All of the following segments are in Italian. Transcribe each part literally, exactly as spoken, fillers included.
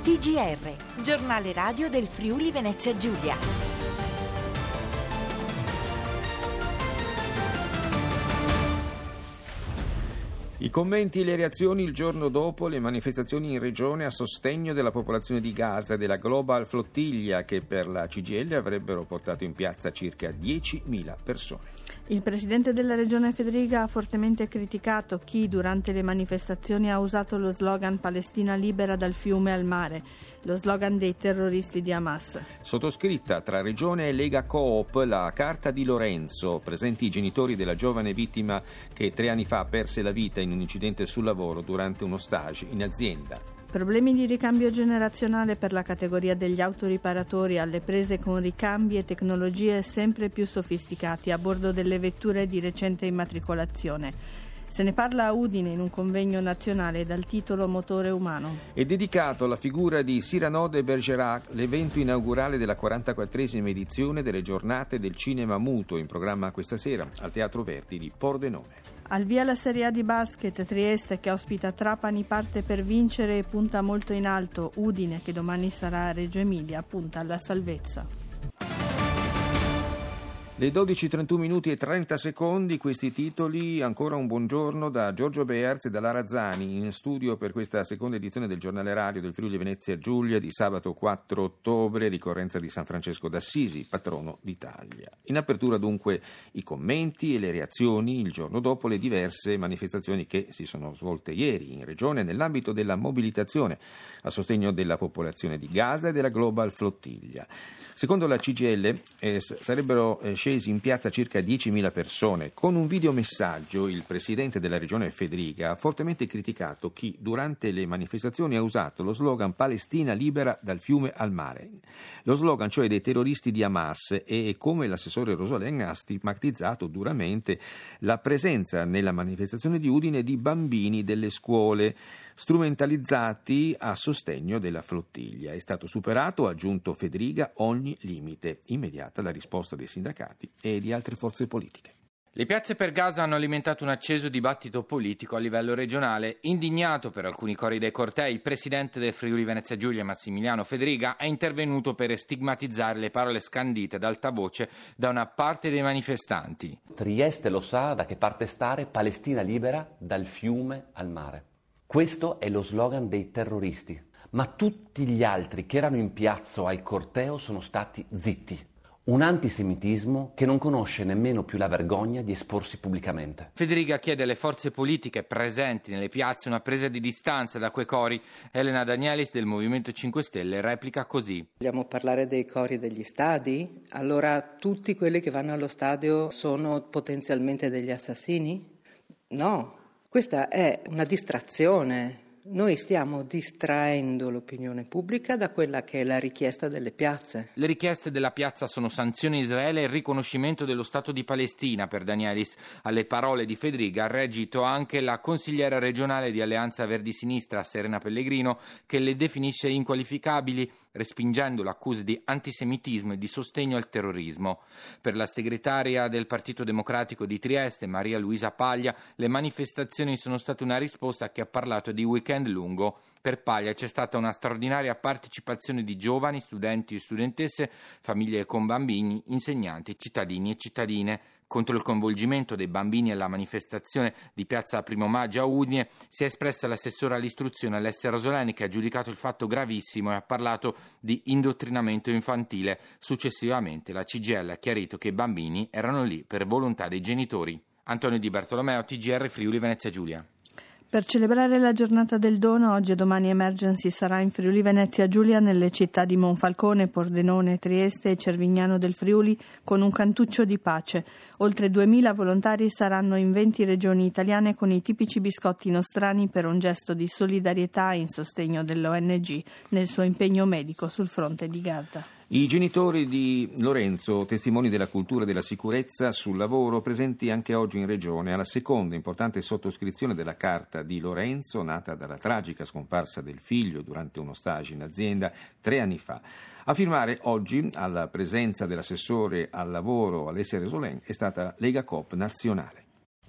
T G R, giornale radio del Friuli Venezia Giulia. I commenti e le reazioni il giorno dopo le manifestazioni in regione a sostegno della popolazione di Gaza e della Global Flottiglia, che per la C G I L avrebbero portato in piazza circa diecimila persone. Il presidente della regione Federica ha fortemente criticato chi durante le manifestazioni ha usato lo slogan Palestina libera dal fiume al mare, lo slogan dei terroristi di Hamas. Sottoscritta tra Regione e Lega Coop la carta di Lorenzo, presenti i genitori della giovane vittima che tre anni fa perse la vita in un incidente sul lavoro durante uno stage in azienda. Problemi di ricambio generazionale per la categoria degli autoriparatori alle prese con ricambi e tecnologie sempre più sofisticati a bordo delle vetture di recente immatricolazione. Se ne parla a Udine in un convegno nazionale dal titolo Motore umano. È dedicato alla figura di Cyrano de Bergerac l'evento inaugurale della quarantaquattresima edizione delle giornate del cinema muto, in programma questa sera al Teatro Verdi di Pordenone. Al via la Serie A di basket, Trieste che ospita Trapani parte per vincere e punta molto in alto, Udine che domani sarà a Reggio Emilia punta alla salvezza. Le dodici e trentuno minuti e trenta secondi, questi titoli. Ancora un buongiorno da Giorgio Bearz e da Lara Zani in studio per questa seconda edizione del giornale radio del Friuli Venezia Giulia di sabato quattro ottobre, ricorrenza di San Francesco d'Assisi, patrono d'Italia. In apertura dunque i commenti e le reazioni il giorno dopo le diverse manifestazioni che si sono svolte ieri in regione nell'ambito della mobilitazione a sostegno della popolazione di Gaza e della Global Flottiglia. Secondo la C G I L eh, sarebbero eh, scesi in piazza circa diecimila persone. Con un videomessaggio il presidente della regione Federica ha fortemente criticato chi durante le manifestazioni ha usato lo slogan Palestina libera dal fiume al mare. Lo slogan cioè dei terroristi di Hamas, e come l'assessore Rosolén ha stigmatizzato duramente la presenza nella manifestazione di Udine di bambini delle scuole strumentalizzati a sostegno della flottiglia. È stato superato, ha aggiunto Federica, ogni limite. Immediata la risposta dei sindacati e di altre forze politiche. Le piazze per Gaza hanno alimentato un acceso dibattito politico a livello regionale. Indignato per alcuni cori dei cortei, il presidente del Friuli Venezia Giulia, Massimiliano Federica, è intervenuto per stigmatizzare le parole scandite ad alta voce da una parte dei manifestanti. Trieste lo sa da che parte stare, Palestina libera dal fiume al mare. Questo è lo slogan dei terroristi, ma tutti gli altri che erano in piazza o al corteo sono stati zitti. Un antisemitismo che non conosce nemmeno più la vergogna di esporsi pubblicamente. Federica chiede alle forze politiche presenti nelle piazze una presa di distanza da quei cori. Elena Danielis del Movimento cinque Stelle replica così. Vogliamo parlare dei cori degli stadi? Allora tutti quelli che vanno allo stadio sono potenzialmente degli assassini? No, questa è una distrazione. Noi stiamo distraendo l'opinione pubblica da quella che è la richiesta delle piazze. Le richieste della piazza sono sanzioni a Israele e il riconoscimento dello Stato di Palestina per Danielis. Alle parole di Federica ha reagito anche la consigliera regionale di Alleanza Verdi Sinistra, Serena Pellegrino, che le definisce inqualificabili, respingendo l'accuse di antisemitismo e di sostegno al terrorismo. Per la segretaria del Partito Democratico di Trieste, Maria Luisa Paglia, le manifestazioni sono state una risposta che ha parlato di weekend lungo. Per Paglia c'è stata una straordinaria partecipazione di giovani, studenti e studentesse, famiglie con bambini, insegnanti, cittadini e cittadine. Contro il coinvolgimento dei bambini alla manifestazione di piazza Primo Maggio a Udine si è espressa l'assessore all'istruzione Alessia Rosolén, che ha giudicato il fatto gravissimo e ha parlato di indottrinamento infantile. Successivamente la C G I L ha chiarito che i bambini erano lì per volontà dei genitori. Antonio Di Bartolomeo, T G R Friuli Venezia Giulia. Per celebrare la giornata del dono, oggi e domani Emergency sarà in Friuli Venezia Giulia nelle città di Monfalcone, Pordenone, Trieste e Cervignano del Friuli con un cantuccio di pace. Oltre duemila volontari saranno in venti regioni italiane con i tipici biscotti nostrani per un gesto di solidarietà in sostegno dell'O N G nel suo impegno medico sul fronte di Gaza. I genitori di Lorenzo, testimoni della cultura e della sicurezza sul lavoro, presenti anche oggi in regione alla seconda importante sottoscrizione della carta di Lorenzo, nata dalla tragica scomparsa del figlio durante uno stage in azienda tre anni fa. A firmare oggi, alla presenza dell'assessore al lavoro Alessia Rosolén, è stata Lega Coop nazionale.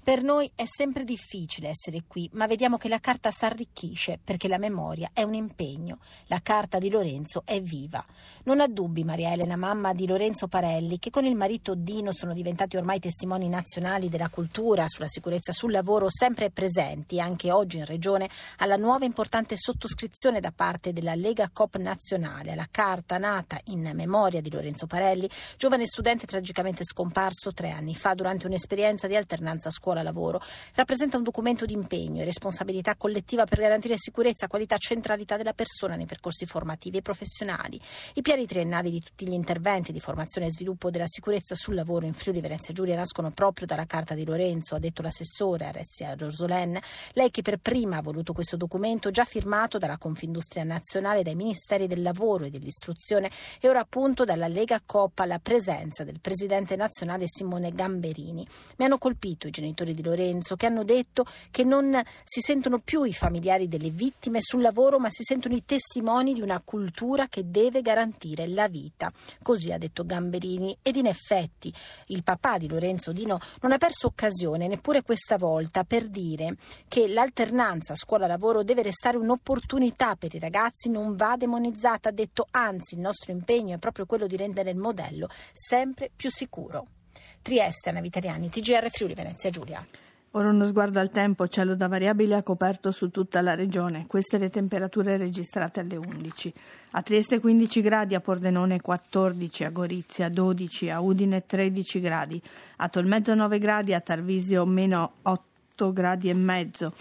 Per noi è sempre difficile essere qui, ma vediamo che la carta s'arricchisce perché la memoria è un impegno. La carta di Lorenzo è viva. Non ha dubbi Maria Elena, mamma di Lorenzo Parelli, che con il marito Dino sono diventati ormai testimoni nazionali della cultura, sulla sicurezza sul lavoro, sempre presenti anche oggi in regione alla nuova importante sottoscrizione da parte della Lega Coop nazionale alla carta nata in memoria di Lorenzo Parelli, giovane studente tragicamente scomparso tre anni fa durante un'esperienza di alternanza scuola-lavoro. Rappresenta un documento di impegno e responsabilità collettiva per garantire sicurezza, qualità, centralità della persona nei percorsi formativi e professionali. I piani triennali di tutti gli interventi di formazione e sviluppo della sicurezza sul lavoro in Friuli Venezia Giulia nascono proprio dalla carta di Lorenzo, ha detto l'assessore Alessia Rosolen, lei che per prima ha voluto questo documento già firmato dalla Confindustria Nazionale, dai Ministeri del Lavoro e dell'Istruzione e ora appunto dalla Lega Coop alla presenza del presidente nazionale Simone Gamberini. Mi hanno colpito i genitori di Lorenzo che hanno detto che non si sentono più i familiari delle vittime sul lavoro, ma si sentono i testimoni di una cultura che deve garantire la vita. Così ha detto Gamberini ed in effetti il papà di Lorenzo Dino non ha perso occasione neppure questa volta per dire che l'alternanza scuola-lavoro deve restare un'opportunità per i ragazzi, non va demonizzata, ha detto, anzi il nostro impegno è proprio quello di rendere il modello sempre più sicuro. Trieste, Anna Vitaliani, T G R Friuli Venezia Giulia. Ora uno sguardo al tempo, cielo da variabile ha coperto su tutta la regione. Queste le temperature registrate alle undici. A Trieste quindici gradi, a Pordenone quattordici, a Gorizia dodici, a Udine tredici gradi, a Tolmezzo nove gradi, a Tarvisio meno otto gradi e mezzo.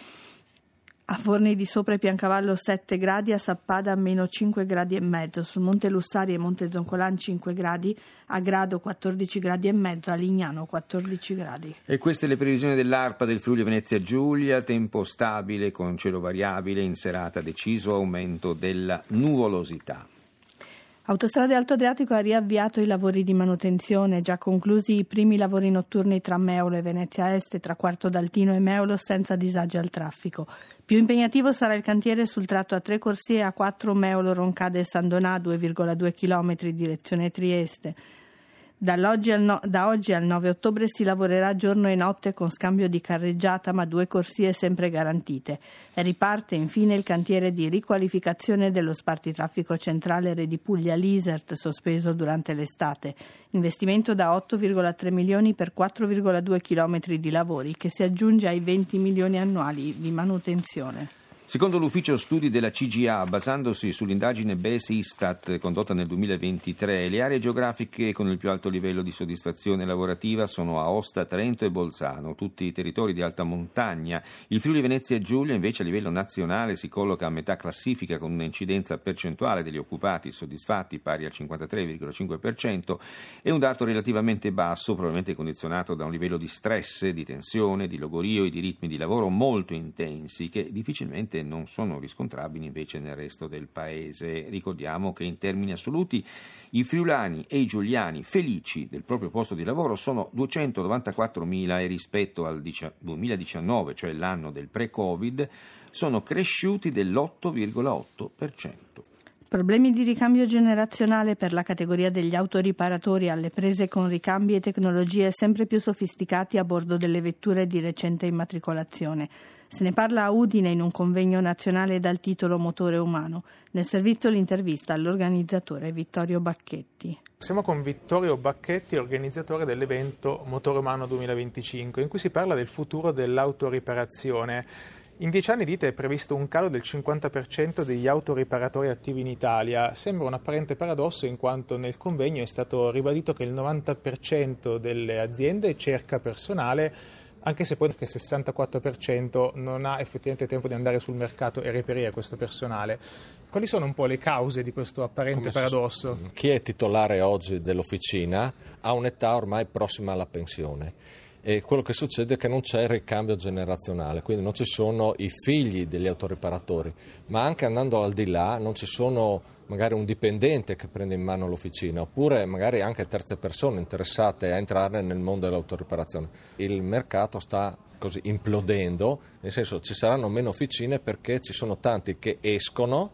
A Forni di Sopra e Piancavallo sette gradi, a Sappada meno cinque gradi e mezzo, sul Monte Lussari e Monte Zoncolan cinque gradi, a Grado quattordici gradi e mezzo, a Lignano quattordici gradi. E queste le previsioni dell'ARPA del Friuli Venezia Giulia, tempo stabile con cielo variabile, in serata deciso aumento della nuvolosità. Autostrade Alto Adriatico ha riavviato i lavori di manutenzione, già conclusi i primi lavori notturni tra Meolo e Venezia Est e tra Quarto d'Altino e Meolo senza disagi al traffico. Più impegnativo sarà il cantiere sul tratto a tre corsie A quattro Meolo Roncade e San Donà, due virgola due chilometri direzione Trieste. Dall'oggi al no, da oggi al nove ottobre si lavorerà giorno e notte con scambio di carreggiata, ma due corsie sempre garantite. E riparte infine il cantiere di riqualificazione dello spartitraffico centrale Redi Puglia Lisert, sospeso durante l'estate. Investimento da otto virgola tre milioni per quattro virgola due chilometri di lavori, che si aggiunge ai venti milioni annuali di manutenzione. Secondo l'ufficio studi della C G A, basandosi sull'indagine B E S Istat condotta nel duemilaventitré, le aree geografiche con il più alto livello di soddisfazione lavorativa sono Aosta, Trento e Bolzano, tutti i territori di alta montagna. Il Friuli Venezia Giulia invece a livello nazionale si colloca a metà classifica con un'incidenza percentuale degli occupati soddisfatti pari al cinquantatré virgola cinque per cento e un dato relativamente basso, probabilmente condizionato da un livello di stress, di tensione, di logorio e di ritmi di lavoro molto intensi che difficilmente non sono riscontrabili invece nel resto del paese. Ricordiamo che in termini assoluti i friulani e i giuliani felici del proprio posto di lavoro sono duecentonovantaquattromila e rispetto al duemiladiciannove, cioè l'anno del pre-Covid, sono cresciuti dell'otto virgola otto per cento. Problemi di ricambio generazionale per la categoria degli autoriparatori alle prese con ricambi e tecnologie sempre più sofisticati a bordo delle vetture di recente immatricolazione. Se ne parla a Udine in un convegno nazionale dal titolo Motore Umano. Nel servizio l'intervista all'organizzatore Vittorio Bacchetti. Siamo con Vittorio Bacchetti, organizzatore dell'evento Motore Umano duemilaventicinque, in cui si parla del futuro dell'autoriparazione. In dieci anni, dite, è previsto un calo del cinquanta per cento degli autoriparatori attivi in Italia. Sembra un apparente paradosso in quanto nel convegno è stato ribadito che il novanta per cento delle aziende cerca personale, anche se poi il sessantaquattro per cento non ha effettivamente tempo di andare sul mercato e reperire questo personale. Quali sono un po' le cause di questo apparente Come paradosso? Chi è titolare oggi dell'officina ha un'età ormai prossima alla pensione. E quello che succede è che non c'è il ricambio generazionale, quindi non ci sono i figli degli autoriparatori, ma anche andando al di là non ci sono magari un dipendente che prende in mano l'officina, oppure magari anche terze persone interessate a entrare nel mondo dell'autoriparazione. Il mercato sta così implodendo, nel senso ci saranno meno officine perché ci sono tanti che escono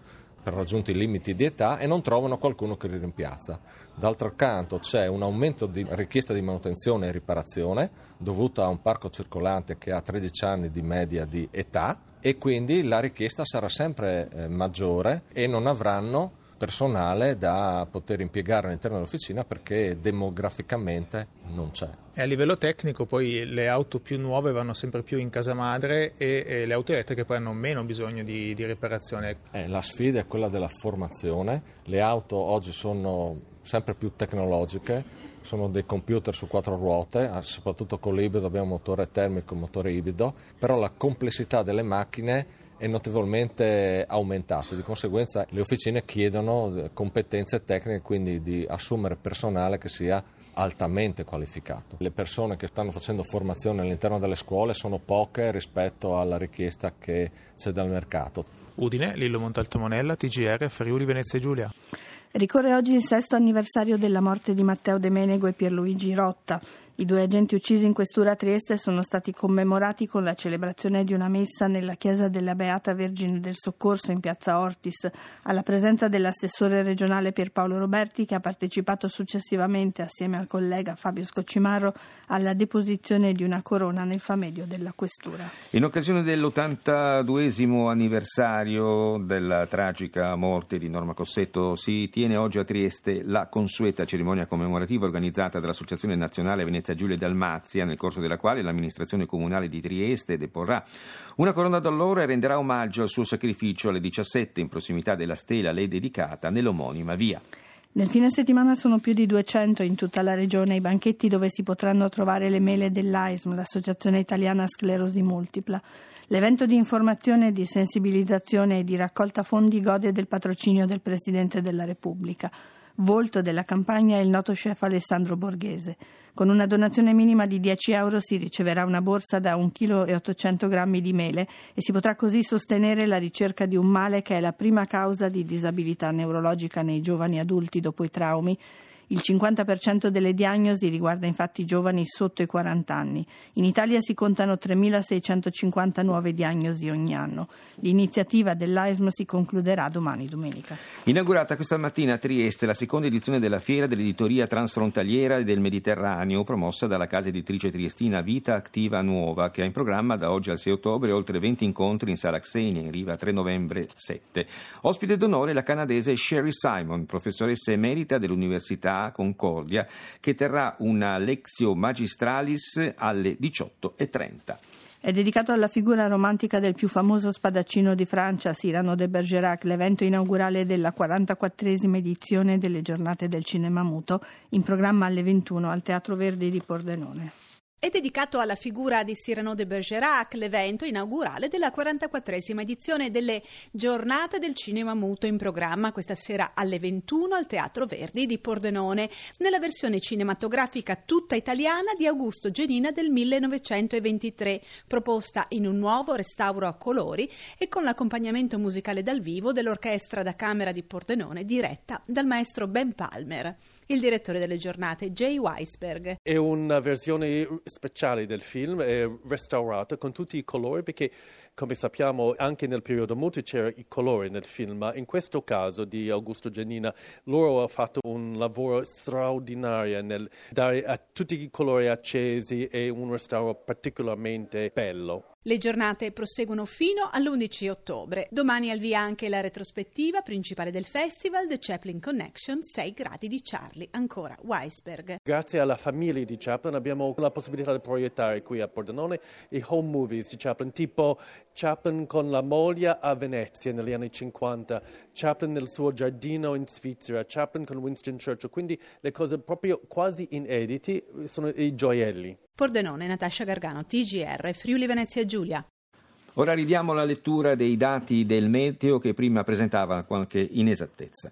per raggiunti i limiti di età e non trovano qualcuno che li rimpiazza. D'altro canto c'è un aumento di richiesta di manutenzione e riparazione dovuto a un parco circolante che ha tredici anni di media di età e quindi la richiesta sarà sempre eh, maggiore e non avranno personale da poter impiegare all'interno dell'officina perché demograficamente non c'è. E a livello tecnico poi le auto più nuove vanno sempre più in casa madre e, e le auto elettriche poi hanno meno bisogno di, di riparazione. Eh, la sfida è quella della formazione. Le auto oggi sono sempre più tecnologiche, sono dei computer su quattro ruote, soprattutto con l'ibrido abbiamo motore termico e motore ibrido, però la complessità delle macchine è notevolmente aumentato, di conseguenza le officine chiedono competenze tecniche, quindi di assumere personale che sia altamente qualificato. Le persone che stanno facendo formazione all'interno delle scuole sono poche rispetto alla richiesta che c'è dal mercato. Udine, Lillo Montaltomonella, T G R, Friuli Venezia Giulia. Ricorre oggi il sesto anniversario della morte di Matteo De Menego e Pierluigi Rotta. I due agenti uccisi in questura a Trieste sono stati commemorati con la celebrazione di una messa nella chiesa della Beata Vergine del Soccorso in piazza Ortis, alla presenza dell'assessore regionale Pierpaolo Roberti, che ha partecipato successivamente, assieme al collega Fabio Scoccimarro, alla deposizione di una corona nel famedio della questura. In occasione dell'ottantaduesimo anniversario della tragica morte di Norma Cossetto si tiene oggi a Trieste la consueta cerimonia commemorativa organizzata dall'Associazione Nazionale Venezia Giulia e Dalmazia, nel corso della quale l'amministrazione comunale di Trieste deporrà una corona d'alloro e renderà omaggio al suo sacrificio alle diciassette in prossimità della stela a lei dedicata nell'omonima via. Nel fine settimana sono più di duecento in tutta la regione i banchetti dove si potranno trovare le mele dell'A I S M, l'Associazione Italiana Sclerosi Multipla. L'evento di informazione, di sensibilizzazione e di raccolta fondi gode del patrocinio del Presidente della Repubblica. Volto della campagna è il noto chef Alessandro Borghese. Con una donazione minima di dieci euro si riceverà una borsa da un chilo e ottocento grammi di mele e si potrà così sostenere la ricerca di un male che è la prima causa di disabilità neurologica nei giovani adulti dopo i traumi. Il cinquanta per cento delle diagnosi riguarda infatti i giovani sotto i quaranta anni. In Italia si contano tremilaseicentocinquanta nuove diagnosi ogni anno. L'iniziativa dell'A I S M si concluderà domani domenica. Inaugurata questa mattina a Trieste la seconda edizione della Fiera dell'editoria transfrontaliera del Mediterraneo, promossa dalla casa editrice triestina Vita Activa Nuova, che ha in programma da oggi al sei ottobre oltre venti incontri in Sala Xenia, in Riva tre novembre sette. Ospite d'onore la canadese Sherry Simon, professoressa emerita dell'Università Concordia, che terrà una Lectio Magistralis alle diciotto e trenta. È dedicato alla figura romantica del più famoso spadaccino di Francia, Cyrano de Bergerac, l'evento inaugurale della quarantaquattresima edizione delle Giornate del Cinema Muto, in programma alle ventuno al Teatro Verdi di Pordenone. È dedicato alla figura di Cyrano de Bergerac, l'evento inaugurale della quarantaquattresima edizione delle Giornate del Cinema Muto, in programma questa sera alle ventuno al Teatro Verdi di Pordenone, nella versione cinematografica tutta italiana di Augusto Genina del millenovecentoventitré, proposta in un nuovo restauro a colori e con l'accompagnamento musicale dal vivo dell'Orchestra da Camera di Pordenone, diretta dal maestro Ben Palmer. Il direttore delle giornate, Jay Weisberg. È una versione speciale del film, è restaurata con tutti i colori, perché come sappiamo anche nel periodo muto c'era i colori nel film, ma in questo caso di Augusto Genina loro hanno fatto un lavoro straordinario nel dare a tutti i colori accesi e un restauro particolarmente bello. Le giornate proseguono fino all'undici ottobre. Domani al via anche la retrospettiva principale del festival, The Chaplin Connection, sei gradi di Charlie. Ancora Weisberg. Grazie alla famiglia di Chaplin abbiamo la possibilità di proiettare qui a Pordenone i home movies di Chaplin, tipo Chaplin con la moglie a Venezia negli anni cinquanta, Chaplin nel suo giardino in Svizzera, Chaplin con Winston Churchill, quindi le cose proprio quasi inediti sono i gioielli. Pordenone, Natascia Gargano, T G R, Friuli Venezia Giulia. Ora arriviamo alla lettura dei dati del meteo che prima presentava qualche inesattezza.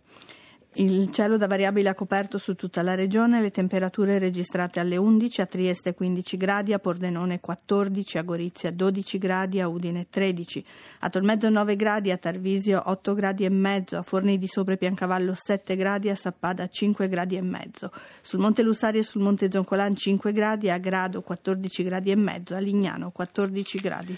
Il cielo da variabile a coperto su tutta la regione, le temperature registrate alle undici, a Trieste quindici gradi, a Pordenone quattordici, a Gorizia dodici gradi, a Udine tredici, a Tolmezzo nove gradi, a Tarvisio otto gradi e mezzo, a Forni di Sopra e Piancavallo sette gradi, a Sappada cinque gradi e mezzo, sul Monte Lussario e sul Monte Zoncolan cinque gradi, a Grado quattordici gradi e mezzo, a Lignano quattordici gradi.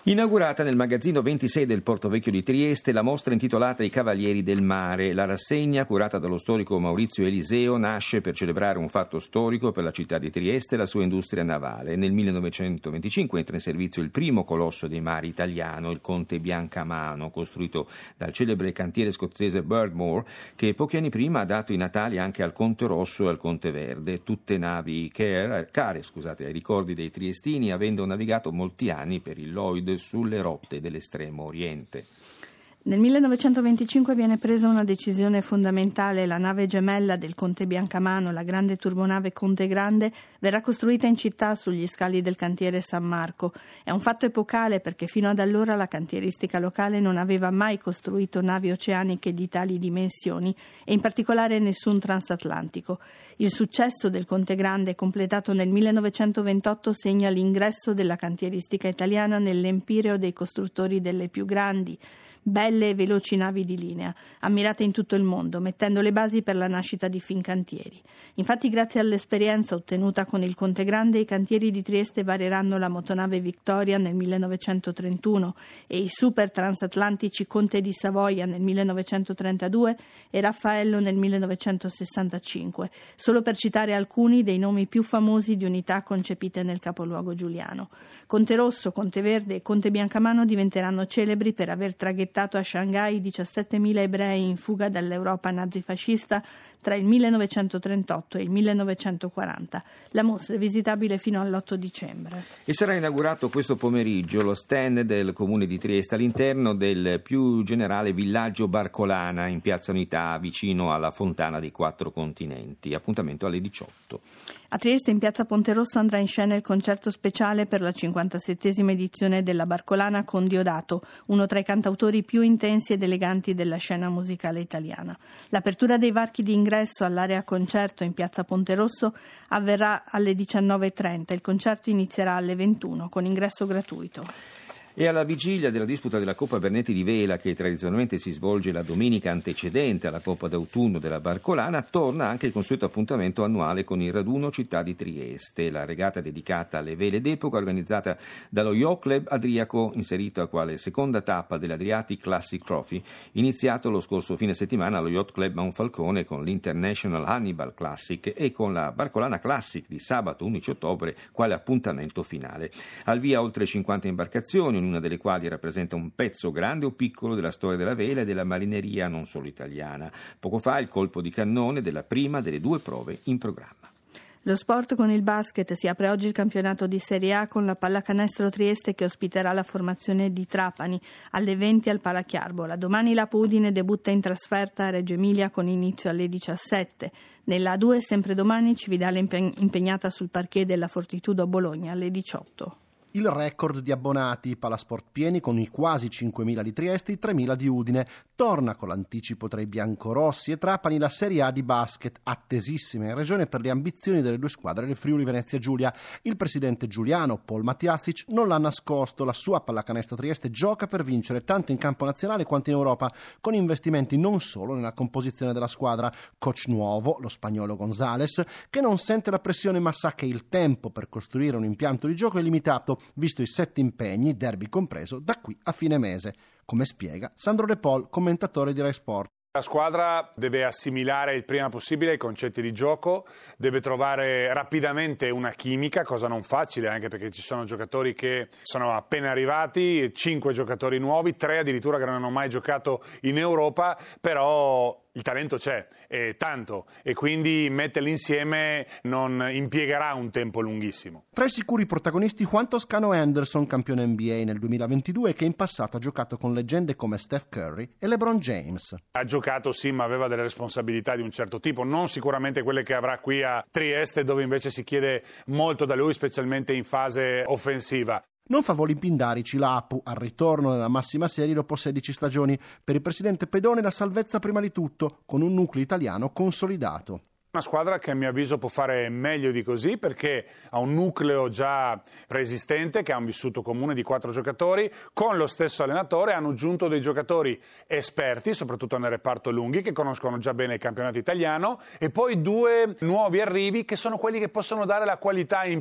Inaugurata nel magazzino ventisei del Porto Vecchio di Trieste la mostra intitolata I Cavalieri del Mare. La rassegna, curata dallo storico Maurizio Eliseo, nasce per celebrare un fatto storico per la città di Trieste e la sua industria navale. Nel millenovecentoventicinque entra in servizio il primo colosso dei mari italiano, il Conte Biancamano, costruito dal celebre cantiere scozzese Birdmore, che pochi anni prima ha dato i natali anche al Conte Rosso e al Conte Verde, tutte navi care, care scusate, ai ricordi dei triestini, avendo navigato molti anni per il Lloyd sulle rotte dell'estremo oriente. Nel millenovecentoventicinque viene presa una decisione fondamentale. La nave gemella del Conte Biancamano, la grande turbonave Conte Grande, verrà costruita in città sugli scali del cantiere San Marco. È un fatto epocale perché fino ad allora la cantieristica locale non aveva mai costruito navi oceaniche di tali dimensioni e in particolare nessun transatlantico. Il successo del Conte Grande, completato nel millenovecentoventotto, segna l'ingresso della cantieristica italiana nell'empireo dei costruttori delle più grandi, belle e veloci navi di linea, ammirate in tutto il mondo, mettendo le basi per la nascita di Fincantieri. Infatti, grazie all'esperienza ottenuta con il Conte Grande, i cantieri di Trieste varieranno la motonave Victoria nel millenovecentotrentuno e i super transatlantici Conte di Savoia nel millenovecentotrentadue e Raffaello nel millenovecentosessantacinque, solo per citare alcuni dei nomi più famosi di unità concepite nel capoluogo giuliano. Conte Rosso, Conte Verde e Conte Biancamano diventeranno celebri per aver traghettato a Shanghai diciassettemila ebrei in fuga dall'Europa nazifascista tra il millenovecentotrentotto e il millenovecentoquaranta. La mostra è visitabile fino all'otto dicembre. E sarà inaugurato questo pomeriggio lo stand del Comune di Trieste all'interno del più generale villaggio Barcolana in Piazza Unità, vicino alla Fontana dei Quattro Continenti. Appuntamento alle diciotto. A Trieste, in Piazza Ponte Rosso, andrà in scena il concerto speciale per la cinquantasettesima edizione della Barcolana con Diodato, uno tra i cantautori più intensi ed eleganti della scena musicale italiana. L'apertura dei varchi di ingresso all'area concerto in Piazza Ponte Rosso avverrà alle diciannove e trenta. Il concerto inizierà alle ventuno con ingresso gratuito. E alla vigilia della disputa della Coppa Bernetti di Vela, che tradizionalmente si svolge la domenica antecedente alla Coppa d'autunno della Barcolana, torna anche il consueto appuntamento annuale con il raduno Città di Trieste, la regata dedicata alle vele d'epoca organizzata dallo Yacht Club Adriaco, inserito a quale seconda tappa dell'Adriatic Classic Trophy, iniziato lo scorso fine settimana allo Yacht Club Monfalcone con l'International Hannibal Classic e con la Barcolana Classic di sabato undici ottobre quale appuntamento finale. Al via oltre cinquanta imbarcazioni, una delle quali rappresenta un pezzo grande o piccolo della storia della vela e della marineria non solo italiana. Poco fa il colpo di cannone della prima delle due prove in programma. Lo sport con il basket: si apre oggi il campionato di Serie A con la Pallacanestro Trieste che ospiterà la formazione di Trapani alle venti al Palachiarbola. Domani la Udine debutta in trasferta a Reggio Emilia con inizio alle diciassette. Nella A due sempre domani Cividale impegnata sul parquet della Fortitudo Bologna alle diciotto. Il record di abbonati, Palasport pieni con i quasi cinquemila di Trieste e i tremila di Udine. Torna con l'anticipo tra i biancorossi e Trapani la Serie A di basket, attesissima in regione per le ambizioni delle due squadre del Friuli Venezia Giulia. Il presidente giuliano, Paul Mattiasic, non l'ha nascosto, la sua Pallacanestro Trieste gioca per vincere tanto in campo nazionale quanto in Europa, con investimenti non solo nella composizione della squadra. Coach nuovo, lo spagnolo González, che non sente la pressione ma sa che il tempo per costruire un impianto di gioco è limitato, visto i sette impegni, derby compreso, da qui a fine mese, come spiega Sandro De Paul, commentatore di Rai Sport. La squadra deve assimilare il prima possibile i concetti di gioco, deve trovare rapidamente una chimica, cosa non facile anche perché ci sono giocatori che sono appena arrivati, cinque giocatori nuovi, tre addirittura che non hanno mai giocato in Europa, però il talento c'è, è tanto, e quindi metterli insieme non impiegherà un tempo lunghissimo. Tra i sicuri protagonisti Juan Toscano Anderson, campione N B A nel duemilaventidue, che in passato ha giocato con leggende come Steph Curry e LeBron James. Ha giocato sì, ma aveva delle responsabilità di un certo tipo, non sicuramente quelle che avrà qui a Trieste, dove invece si chiede molto da lui, specialmente in fase offensiva. Non fa voli pindarici l'Apu, al ritorno nella massima serie dopo sedici stagioni. Per il presidente Pedone la salvezza prima di tutto, con un nucleo italiano consolidato. Una squadra che a mio avviso può fare meglio di così perché ha un nucleo già preesistente che ha un vissuto comune di quattro giocatori, con lo stesso allenatore hanno aggiunto dei giocatori esperti, soprattutto nel reparto lunghi, che conoscono già bene il campionato italiano, e poi due nuovi arrivi che sono quelli che possono dare la qualità in più.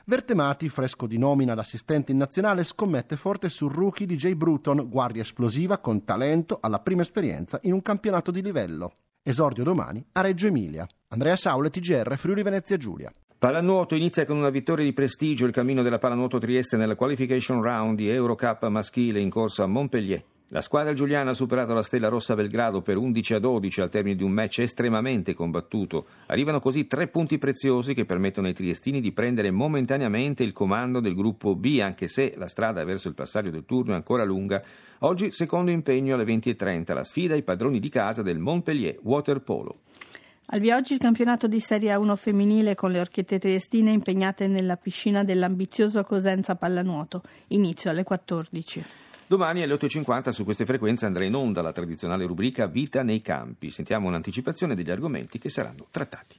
Vertemati, fresco di nomina d'assistente in nazionale, scommette forte sul rookie D J Bruton, guardia esplosiva con talento alla prima esperienza in un campionato di livello. Esordio domani a Reggio Emilia. Andrea Saule, T G R, Friuli Venezia Giulia. Pallanuoto inizia con una vittoria di prestigio il cammino della Pallanuoto Trieste nella qualification round di Eurocup maschile in corso a Montpellier. La squadra giuliana ha superato la Stella Rossa Belgrado per undici a dodici al termine di un match estremamente combattuto. Arrivano così tre punti preziosi che permettono ai triestini di prendere momentaneamente il comando del gruppo B, anche se la strada verso il passaggio del turno è ancora lunga. Oggi secondo impegno alle venti e trenta, la sfida ai padroni di casa del Montpellier Waterpolo. Al via oggi il campionato di Serie A uno femminile con le Orchiette Triestine impegnate nella piscina dell'ambizioso Cosenza Pallanuoto. Inizio alle quattordici. Domani alle otto e cinquanta su queste frequenze andrà in onda la tradizionale rubrica Vita nei campi. Sentiamo un'anticipazione degli argomenti che saranno trattati.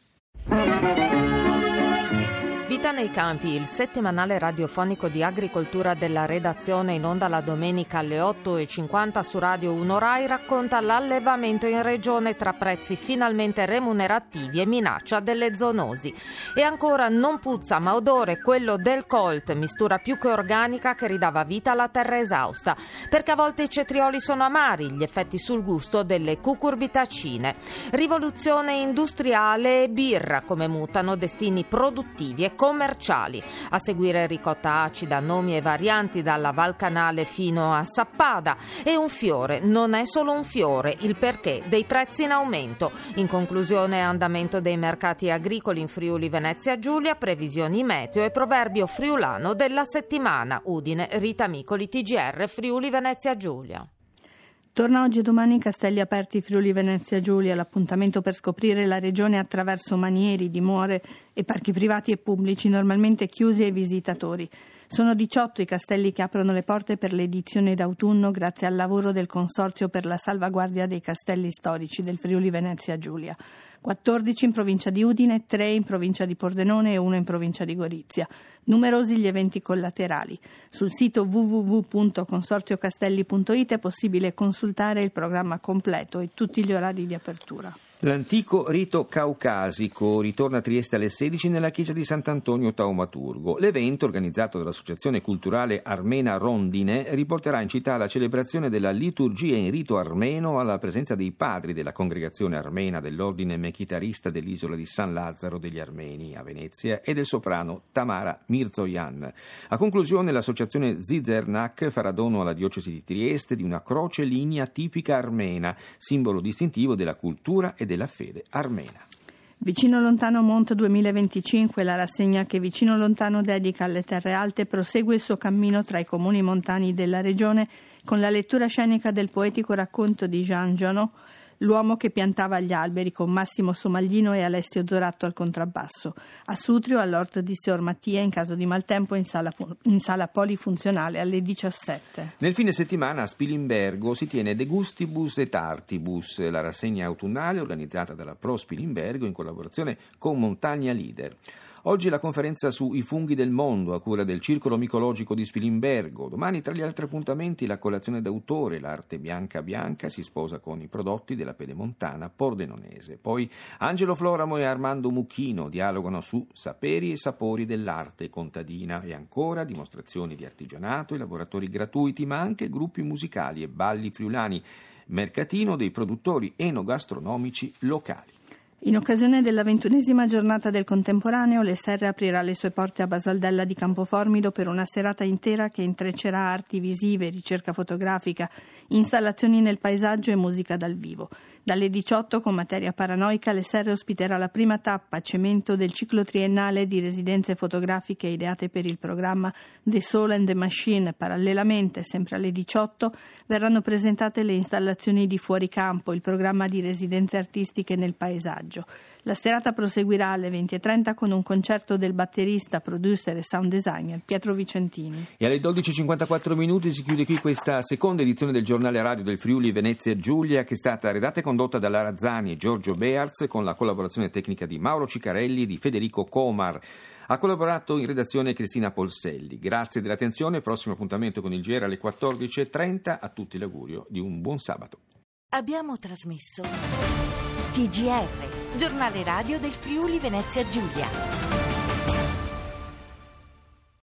Vita nei campi, il settimanale radiofonico di agricoltura della redazione in onda la domenica alle otto e cinquanta su Radio uno Rai, racconta l'allevamento in regione tra prezzi finalmente remunerativi e minaccia delle zoonosi. E ancora non puzza ma odore quello del Colt, mistura più che organica che ridava vita alla terra esausta, perché a volte i cetrioli sono amari, gli effetti sul gusto delle cucurbitacine. Rivoluzione industriale e birra, come mutano destini produttivi e commerciali. A seguire ricotta acida, nomi e varianti dalla Val Canale fino a Sappada. E un fiore non è solo un fiore, il perché dei prezzi in aumento. In conclusione, andamento dei mercati agricoli in Friuli Venezia Giulia, previsioni meteo e proverbio friulano della settimana. Udine, Rita Micoli, T G R, Friuli Venezia Giulia. Torna oggi e domani Castelli Aperti Friuli Venezia Giulia, l'appuntamento per scoprire la regione attraverso manieri, dimore e parchi privati e pubblici normalmente chiusi ai visitatori. Sono diciotto i castelli che aprono le porte per l'edizione d'autunno grazie al lavoro del Consorzio per la salvaguardia dei castelli storici del Friuli Venezia Giulia. quattordici in provincia di Udine, tre in provincia di Pordenone e uno in provincia di Gorizia. Numerosi gli eventi collaterali. Sul sito w w w punto consorzio castelli punto it è possibile consultare il programma completo e tutti gli orari di apertura. L'antico rito caucasico ritorna a Trieste alle sedici nella chiesa di Sant'Antonio Taumaturgo. L'evento, organizzato dall'Associazione Culturale Armena Rondine, riporterà in città la celebrazione della liturgia in rito armeno alla presenza dei padri della congregazione armena dell'ordine mechitarista dell'isola di San Lazzaro degli Armeni a Venezia e del soprano Tamara Mirzoyan. A conclusione, l'associazione Zizernak farà dono alla diocesi di Trieste di una croce lignea tipica armena, simbolo distintivo della cultura e della fede armena. Vicino Lontano Mont duemilaventicinque, la rassegna che Vicino Lontano dedica alle terre alte, prosegue il suo cammino tra i comuni montani della regione con la lettura scenica del poetico racconto di Jean Genot, L'uomo che piantava gli alberi, con Massimo Somaglino e Alessio Zoratto al contrabbasso. A Sutrio, all'Ort di Sor Mattia, in caso di maltempo, in sala, in sala polifunzionale alle diciassette. Nel fine settimana a Spilimbergo si tiene De Gustibus et Artibus, la rassegna autunnale organizzata dalla Pro Spilimbergo in collaborazione con Montagna Leader. Oggi la conferenza sui funghi del mondo a cura del Circolo Micologico di Spilimbergo. Domani, tra gli altri appuntamenti, la colazione d'autore, l'arte bianca bianca si sposa con i prodotti della pedemontana pordenonese. Poi Angelo Floramo e Armando Mucchino dialogano su saperi e sapori dell'arte contadina e ancora dimostrazioni di artigianato e laboratori gratuiti, ma anche gruppi musicali e balli friulani, mercatino dei produttori enogastronomici locali. In occasione della ventunesima giornata del contemporaneo, Le Serre aprirà le sue porte a Basaldella di Campoformido per una serata intera che intreccerà arti visive, ricerca fotografica, installazioni nel paesaggio e musica dal vivo. Dalle diciotto, con materia paranoica, Le Serre ospiterà la prima tappa a cemento del ciclo triennale di residenze fotografiche ideate per il programma The Soul and the Machine. Parallelamente, sempre alle diciotto, verranno presentate le installazioni di Fuoricampo, il programma di residenze artistiche nel paesaggio. La serata proseguirà alle venti e trenta con un concerto del batterista, producer e sound designer Pietro Vicentini. E alle dodici e cinquantaquattro minuti si chiude qui questa seconda edizione del giornale radio del Friuli Venezia Giulia, che è stata redatta e condotta da Lara Zani e Giorgio Bearz con la collaborazione tecnica di Mauro Cicarelli e di Federico Comar. Ha collaborato in redazione Cristina Polselli. Grazie dell'attenzione, prossimo appuntamento con il G R alle quattordici e trenta. A tutti l'augurio di un buon sabato. Abbiamo trasmesso T G R, giornale radio del Friuli Venezia Giulia.